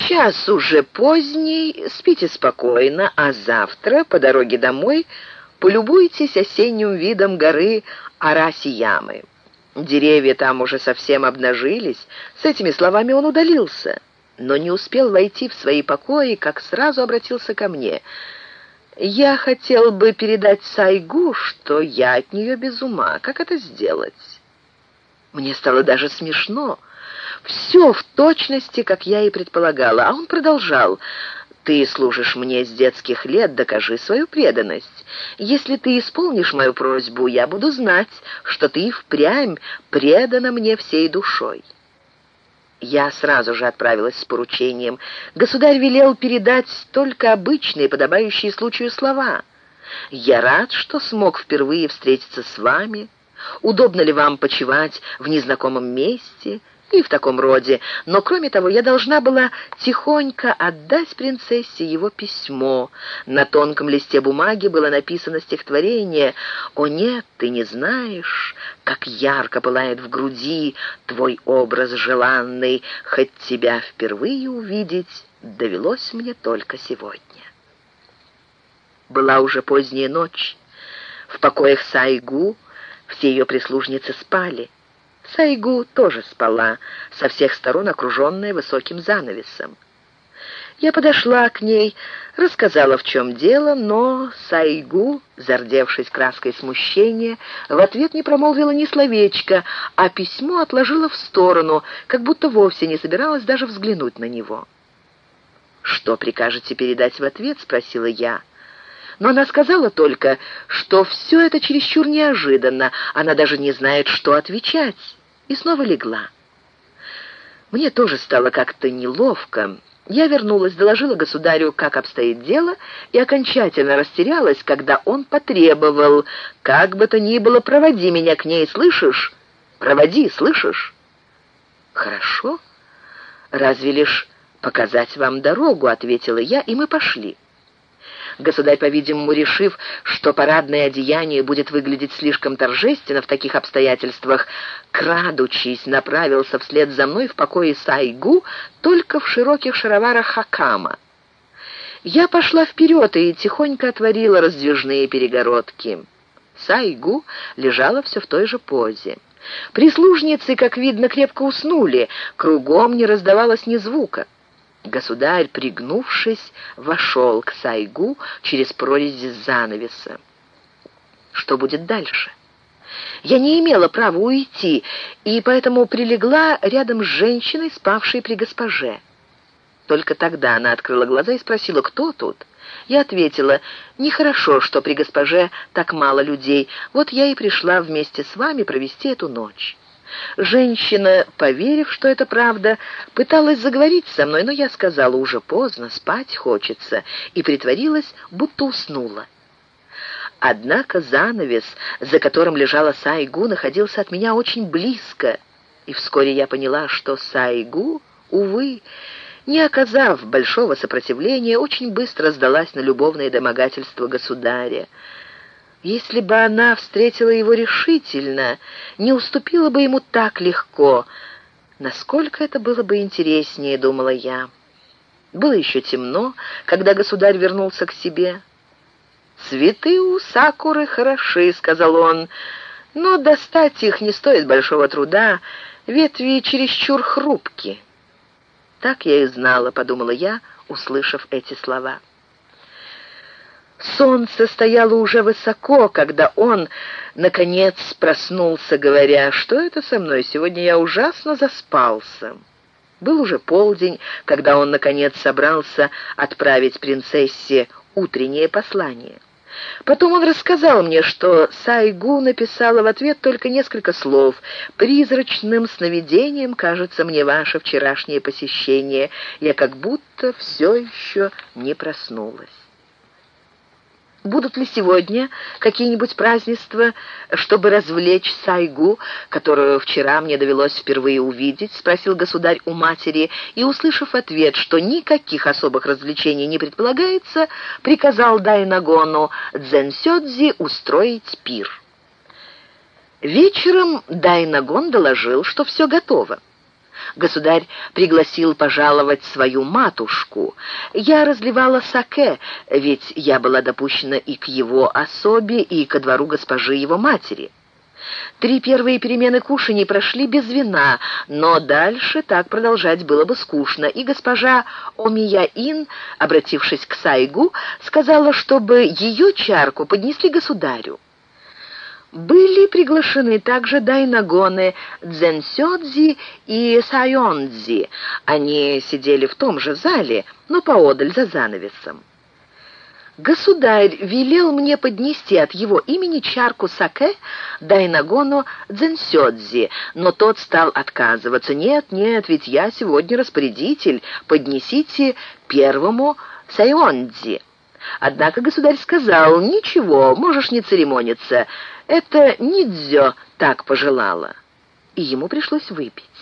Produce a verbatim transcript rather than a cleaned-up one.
Час уже поздний, спите спокойно, а завтра по дороге домой полюбуйтесь осенним видом горы Араси-Ямы. Деревья там уже совсем обнажились». С этими словами он удалился, но не успел войти в свои покои, как сразу обратился ко мне. «Я хотел бы передать Сайгу, что я от нее без ума. Как это сделать?» Мне стало даже смешно. Все в точности, как я и предполагала. А он продолжал: «Ты служишь мне с детских лет, докажи свою преданность. Если ты исполнишь мою просьбу, я буду знать, что ты впрямь предана мне всей душой». Я сразу же отправилась с поручением. Государь велел передать только обычные, подобающие случаю слова. «Я рад, что смог впервые встретиться с вами. Удобно ли вам почивать в незнакомом месте?» И в таком роде. Но, кроме того, я должна была тихонько отдать принцессе его письмо. На тонком листе бумаги было написано стихотворение: «О нет, ты не знаешь, как ярко пылает в груди твой образ желанный, хоть тебя впервые увидеть довелось мне только сегодня». Была уже поздняя ночь. В покоях Сайгу все ее прислужницы спали. Сайгу тоже спала, со всех сторон окруженная высоким занавесом. Я подошла к ней, рассказала, в чем дело, но Сайгу, зардевшись краской смущения, в ответ не промолвила ни словечка, а письмо отложила в сторону, как будто вовсе не собиралась даже взглянуть на него. «Что прикажете передать в ответ?» — спросила я. Но она сказала только, что все это чересчур неожиданно, она даже не знает, что отвечать, и снова легла. Мне тоже стало как-то неловко. Я вернулась, доложила государю, как обстоит дело, и окончательно растерялась, когда он потребовал: «Как бы то ни было, проводи меня к ней, слышишь? Проводи, слышишь?» «Хорошо. Разве лишь показать вам дорогу», — ответила я, и мы пошли. Государь, по-видимому, решив, что парадное одеяние будет выглядеть слишком торжественно в таких обстоятельствах, крадучись, направился вслед за мной в покое Сайгу, только в широких шароварах хакама. Я пошла вперед и тихонько отворила раздвижные перегородки. Сайгу лежала все в той же позе. Прислужницы, как видно, крепко уснули, кругом не раздавалось ни звука. Государь, пригнувшись, вошел к Сайгу через прорези занавеса. Что будет дальше? Я не имела права уйти, и поэтому прилегла рядом с женщиной, спавшей при госпоже. Только тогда она открыла глаза и спросила: «Кто тут?» Я ответила: «Нехорошо, что при госпоже так мало людей. Вот я и пришла вместе с вами провести эту ночь». Женщина, поверив, что это правда, пыталась заговорить со мной, но я сказала: «Уже поздно, спать хочется», и притворилась, будто уснула. Однако занавес, за которым лежала Сайгу, находился от меня очень близко, и вскоре я поняла, что Сайгу, увы, не оказав большого сопротивления, очень быстро сдалась на любовное домогательство государя. Если бы она встретила его решительно, не уступила бы ему так легко. Насколько это было бы интереснее, думала я. Было еще темно, когда государь вернулся к себе. «Цветы у сакуры хороши», — сказал он, — «но достать их не стоит большого труда, ветви чересчур хрупки». «Так я и знала», — подумала я, услышав эти слова. Солнце стояло уже высоко, когда он, наконец, проснулся, говоря: «Что это со мной? Сегодня я ужасно заспался». Был уже полдень, когда он, наконец, собрался отправить принцессе утреннее послание. Потом он рассказал мне, что Сайгу написала в ответ только несколько слов: «Призрачным сновидением кажется мне ваше вчерашнее посещение. Я как будто все еще не проснулась». Будут ли сегодня какие-нибудь празднества, чтобы развлечь Сайгу, которую вчера мне довелось впервые увидеть?» — спросил государь у матери, и, услышав ответ, что никаких особых развлечений не предполагается, приказал Дайнагону Дзэнсёдзи устроить пир. Вечером Дайнагон доложил, что все готово. Государь пригласил пожаловать свою матушку. Я разливала саке, ведь я была допущена и к его особе, и ко двору госпожи его матери. Три первые перемены кушаний прошли без вина, но дальше так продолжать было бы скучно, и госпожа Омия-Ин, обратившись к Сайгу, сказала, чтобы ее чарку поднесли государю. Были приглашены также дайнагоны Дзенсёдзи и Сайондзи. Они сидели в том же зале, но поодаль за занавесом. Государь велел мне поднести от его имени чарку саке дайнагону Дзенсёдзи, но тот стал отказываться. «Нет, нет, ведь я сегодня распорядитель, поднесите первому Сайондзи». Однако государь сказал: «Ничего, можешь не церемониться, это Нидзё так пожелала». И ему пришлось выпить.